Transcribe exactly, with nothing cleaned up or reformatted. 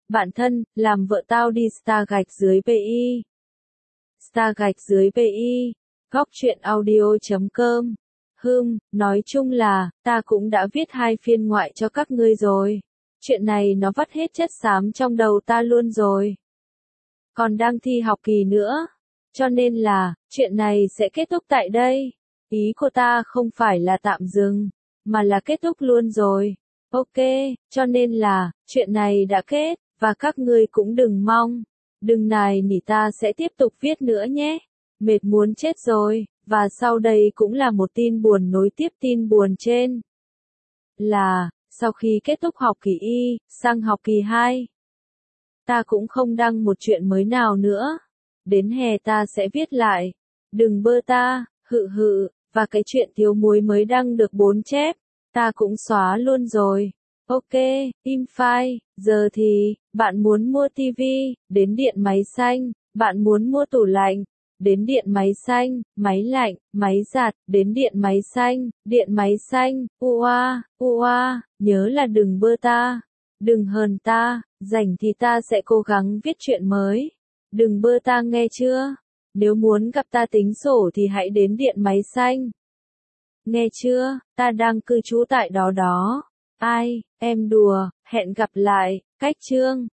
Bạn thân, làm vợ tao đi star gạch dưới pi. Star gạch dưới pi. Góc truyện audio chấm com. Hừm, nói chung là, ta cũng đã viết hai phiên ngoại cho các ngươi rồi. Chuyện này nó vắt hết chất xám trong đầu ta luôn rồi. Còn đang thi học kỳ nữa. Cho nên là, chuyện này sẽ kết thúc tại đây. Ý của ta không phải là tạm dừng, mà là kết thúc luôn rồi. Ok, cho nên là, chuyện này đã kết, và các ngươi cũng đừng mong. Đừng nài nỉ ta sẽ tiếp tục viết nữa nhé. Mệt muốn chết rồi, và sau đây cũng là một tin buồn nối tiếp tin buồn trên. Là, sau khi kết thúc học kỳ Y, sang học kỳ hai, ta cũng không đăng một chuyện mới nào nữa. Đến hè ta sẽ viết lại. Đừng bơ ta, hự hự, và cái chuyện thiếu muối mới đăng được bốn chép, ta cũng xóa luôn rồi. Ok, im file, giờ thì, bạn muốn mua tivi, đến điện máy xanh, bạn muốn mua tủ lạnh, đến điện máy xanh, máy lạnh, máy giặt, đến điện máy xanh, điện máy xanh, ua, ua, nhớ là đừng bơ ta, đừng hờn ta, rảnh thì ta sẽ cố gắng viết chuyện mới. Đừng bơ ta nghe chưa? Nếu muốn gặp ta tính sổ thì hãy đến điện máy xanh. Nghe chưa? Ta đang cư trú tại đó đó. Ai, em đùa, hẹn gặp lại, cách chương.